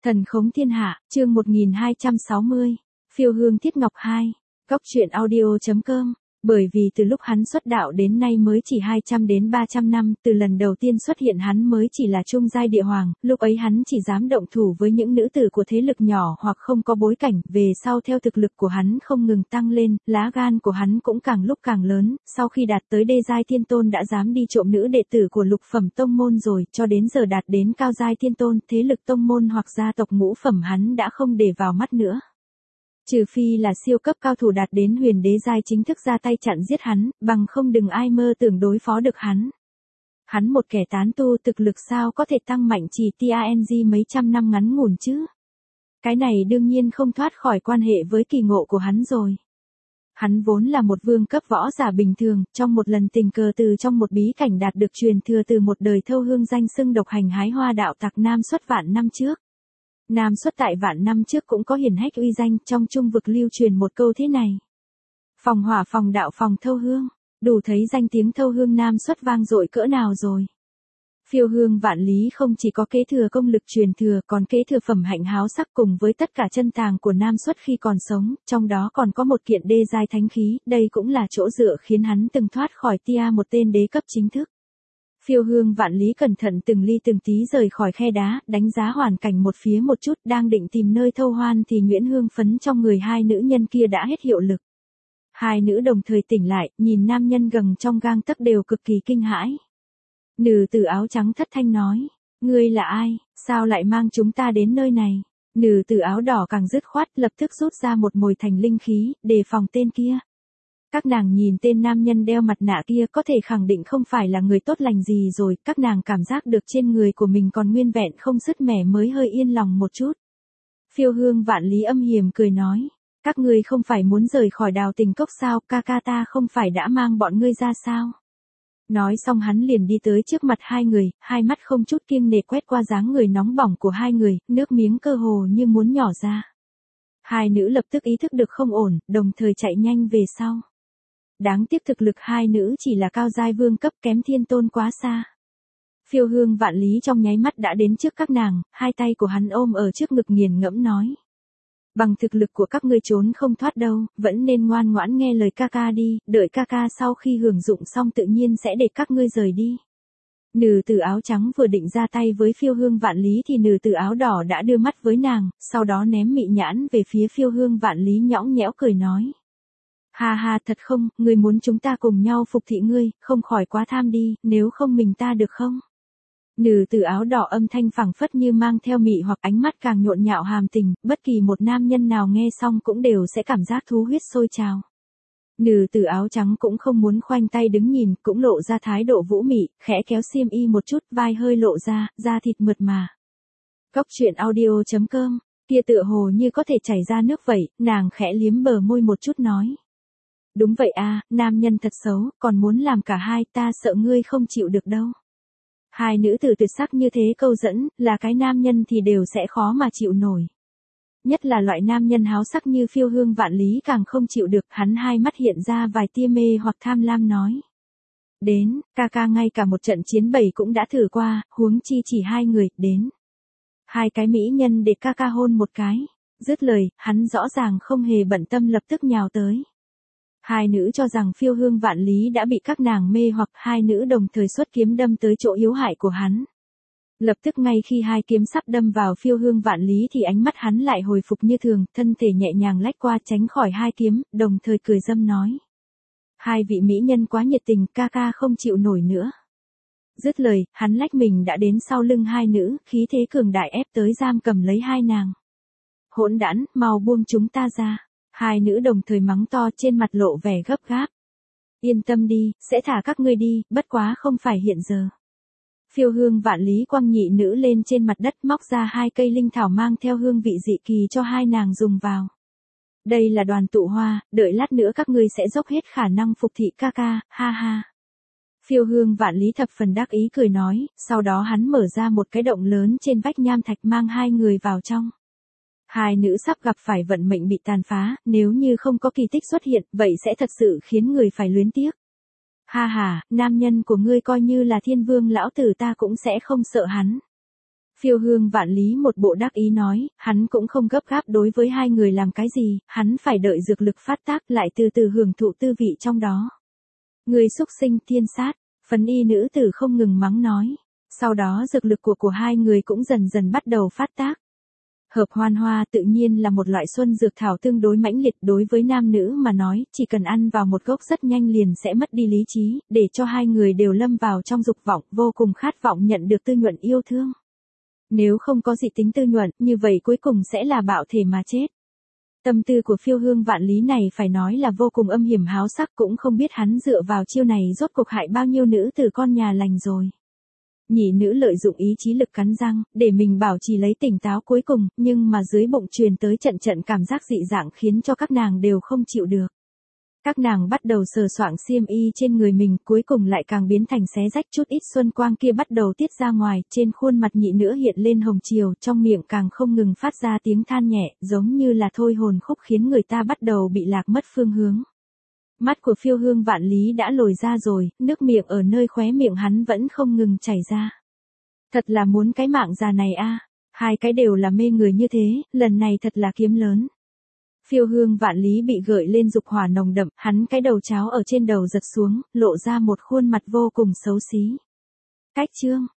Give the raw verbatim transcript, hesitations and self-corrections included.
Thần khống thiên hạ, chương một nghìn hai trăm sáu mươi. Phiêu hương thiết ngọc hai. Góc truyện audio.com. Bởi vì từ lúc hắn xuất đạo đến nay mới chỉ hai trăm đến ba trăm năm, từ lần đầu tiên xuất hiện hắn mới chỉ là trung giai địa hoàng, lúc ấy hắn chỉ dám động thủ với những nữ tử của thế lực nhỏ hoặc không có bối cảnh, về sau theo thực lực của hắn không ngừng tăng lên, lá gan của hắn cũng càng lúc càng lớn, sau khi đạt tới đê giai thiên tôn đã dám đi trộm nữ đệ tử của lục phẩm tông môn rồi, cho đến giờ đạt đến cao giai thiên tôn, thế lực tông môn hoặc gia tộc ngũ phẩm hắn đã không để vào mắt nữa. Trừ phi là siêu cấp cao thủ đạt đến huyền đế giai chính thức ra tay chặn giết hắn, bằng không đừng ai mơ tưởng đối phó được hắn. Hắn một kẻ tán tu thực lực sao có thể tăng mạnh chỉ tang mấy trăm năm ngắn ngủn chứ. Cái này đương nhiên không thoát khỏi quan hệ với kỳ ngộ của hắn rồi. Hắn vốn là một vương cấp võ giả bình thường, trong một lần tình cờ từ trong một bí cảnh đạt được truyền thừa từ một đời thâu hương danh xưng độc hành hái hoa đạo tặc Nam Xuất vạn năm trước. Nam Xuất tại vạn năm trước cũng có hiển hách uy danh, trong trung vực lưu truyền một câu thế này. Phòng hỏa phòng đạo phòng thâu hương, đủ thấy danh tiếng thâu hương Nam Xuất vang dội cỡ nào rồi. Phiêu hương vạn lý không chỉ có kế thừa công lực truyền thừa còn kế thừa phẩm hạnh háo sắc cùng với tất cả chân tàng của Nam Xuất khi còn sống, trong đó còn có một kiện đê giai thánh khí, đây cũng là chỗ dựa khiến hắn từng thoát khỏi tia một tên đế cấp chính thức. Phiêu hương vạn lý cẩn thận từng ly từng tí rời khỏi khe đá, đánh giá hoàn cảnh một phía một chút, đang định tìm nơi thâu hoan thì nhuyễn hương phấn trong người hai nữ nhân kia đã hết hiệu lực. Hai nữ đồng thời tỉnh lại, nhìn nam nhân gần trong gang tấc đều cực kỳ kinh hãi. Nữ tử áo trắng thất thanh nói, ngươi là ai, sao lại mang chúng ta đến nơi này? Nữ tử áo đỏ càng dứt khoát lập tức rút ra một mồi thành linh khí, đề phòng tên kia. Các nàng nhìn tên nam nhân đeo mặt nạ kia có thể khẳng định không phải là người tốt lành gì rồi, các nàng cảm giác được trên người của mình còn nguyên vẹn không sứt mẻ mới hơi yên lòng một chút. Phiêu hương vạn lý âm hiểm cười nói, các ngươi không phải muốn rời khỏi đào tình cốc sao, ca ca ta không phải đã mang bọn ngươi ra sao? Nói xong hắn liền đi tới trước mặt hai người, hai mắt không chút kiêng nể quét qua dáng người nóng bỏng của hai người, nước miếng cơ hồ như muốn nhỏ ra. Hai nữ lập tức ý thức được không ổn, đồng thời chạy nhanh về sau. Đáng tiếc thực lực hai nữ chỉ là cao giai vương cấp kém thiên tôn quá xa. Phiêu hương vạn lý trong nháy mắt đã đến trước các nàng, hai tay của hắn ôm ở trước ngực nghiền ngẫm nói. Bằng thực lực của các ngươi trốn không thoát đâu, vẫn nên ngoan ngoãn nghe lời ca ca đi, đợi ca ca sau khi hưởng dụng xong tự nhiên sẽ để các ngươi rời đi. Nữ tử áo trắng vừa định ra tay với phiêu hương vạn lý thì nữ tử áo đỏ đã đưa mắt với nàng, sau đó ném mị nhãn về phía phiêu hương vạn lý nhõng nhẽo cười nói. Ha ha thật không, ngươi muốn chúng ta cùng nhau phục thị ngươi, không khỏi quá tham đi, nếu không mình ta được không? Nữ tử áo đỏ âm thanh phảng phất như mang theo mị hoặc ánh mắt càng nhộn nhạo hàm tình, bất kỳ một nam nhân nào nghe xong cũng đều sẽ cảm giác thú huyết sôi trào. Nữ tử áo trắng cũng không muốn khoanh tay đứng nhìn, cũng lộ ra thái độ vũ mị, khẽ kéo xiêm y một chút, vai hơi lộ ra, da thịt mượt mà. Góc truyện audio.com, kia tựa hồ như có thể chảy ra nước vậy, nàng khẽ liếm bờ môi một chút nói. Đúng vậy a, nam nhân thật xấu, còn muốn làm cả hai, ta sợ ngươi không chịu được đâu. Hai nữ tử tuyệt sắc như thế câu dẫn, là cái nam nhân thì đều sẽ khó mà chịu nổi. Nhất là loại nam nhân háo sắc như phiêu hương vạn lý càng không chịu được, hắn hai mắt hiện ra vài tia mê hoặc tham lam nói. Đến, ca ca ngay cả một trận chiến bầy cũng đã thử qua, huống chi chỉ hai người, đến. Hai cái mỹ nhân để ca ca hôn một cái. Dứt lời, hắn rõ ràng không hề bận tâm lập tức nhào tới. Hai nữ cho rằng phiêu hương vạn lý đã bị các nàng mê hoặc hai nữ đồng thời xuất kiếm đâm tới chỗ yếu hại của hắn. Lập tức ngay khi hai kiếm sắp đâm vào phiêu hương vạn lý thì ánh mắt hắn lại hồi phục như thường, thân thể nhẹ nhàng lách qua tránh khỏi hai kiếm, đồng thời cười dâm nói. Hai vị mỹ nhân quá nhiệt tình, ca ca không chịu nổi nữa. Dứt lời, hắn lách mình đã đến sau lưng hai nữ, khí thế cường đại ép tới giam cầm lấy hai nàng. Hỗn đản, mau buông chúng ta ra. Hai nữ đồng thời mắng to trên mặt lộ vẻ gấp gáp. Yên tâm đi, sẽ thả các ngươi đi, bất quá không phải hiện giờ. Phiêu hương vạn lý quăng nhị nữ lên trên mặt đất móc ra hai cây linh thảo mang theo hương vị dị kỳ cho hai nàng dùng vào. Đây là đoàn tụ hoa, đợi lát nữa các ngươi sẽ dốc hết khả năng phục thị ca ca, ha ha. Phiêu hương vạn lý thập phần đắc ý cười nói, sau đó hắn mở ra một cái động lớn trên vách nham thạch mang hai người vào trong. Hai nữ sắp gặp phải vận mệnh bị tàn phá, nếu như không có kỳ tích xuất hiện, vậy sẽ thật sự khiến người phải luyến tiếc. Ha ha, nam nhân của ngươi coi như là thiên vương lão tử ta cũng sẽ không sợ hắn. Phiêu Hương Vạn Lý một bộ đắc ý nói, hắn cũng không gấp gáp đối với hai người làm cái gì, hắn phải đợi dược lực phát tác lại từ từ hưởng thụ tư vị trong đó. Người xúc sinh thiên sát, phấn y nữ tử không ngừng mắng nói. Sau đó dược lực của của hai người cũng dần dần bắt đầu phát tác. Hợp hoan hoa tự nhiên là một loại xuân dược thảo tương đối mãnh liệt đối với nam nữ mà nói, chỉ cần ăn vào một gốc rất nhanh liền sẽ mất đi lý trí, để cho hai người đều lâm vào trong dục vọng, vô cùng khát vọng nhận được tư nhuận yêu thương. Nếu không có dị tính tư nhuận, như vậy cuối cùng sẽ là bạo thể mà chết. Tâm tư của Phiêu Hương Vạn Lý này phải nói là vô cùng âm hiểm háo sắc, cũng không biết hắn dựa vào chiêu này rốt cuộc hại bao nhiêu nữ từ con nhà lành rồi. Nhị nữ lợi dụng ý chí lực cắn răng, để mình bảo trì lấy tỉnh táo cuối cùng, nhưng mà dưới bụng truyền tới trận trận cảm giác dị dạng khiến cho các nàng đều không chịu được. Các nàng bắt đầu sờ soạng xiêm y trên người mình, cuối cùng lại càng biến thành xé rách, chút ít xuân quang kia bắt đầu tiết ra ngoài, trên khuôn mặt nhị nữ hiện lên hồng chiều, trong miệng càng không ngừng phát ra tiếng than nhẹ, giống như là thôi hồn khúc khiến người ta bắt đầu bị lạc mất phương hướng. Mắt của Phiêu Hương Vạn Lý đã lồi ra rồi, nước miệng ở nơi khóe miệng hắn vẫn không ngừng chảy ra. Thật là muốn cái mạng già này a, hai cái đều là mê người như thế, lần này thật là kiếm lớn. Phiêu Hương Vạn Lý bị gợi lên dục hỏa nồng đậm, hắn cái đầu cháo ở trên đầu giật xuống, lộ ra một khuôn mặt vô cùng xấu xí. Cách chương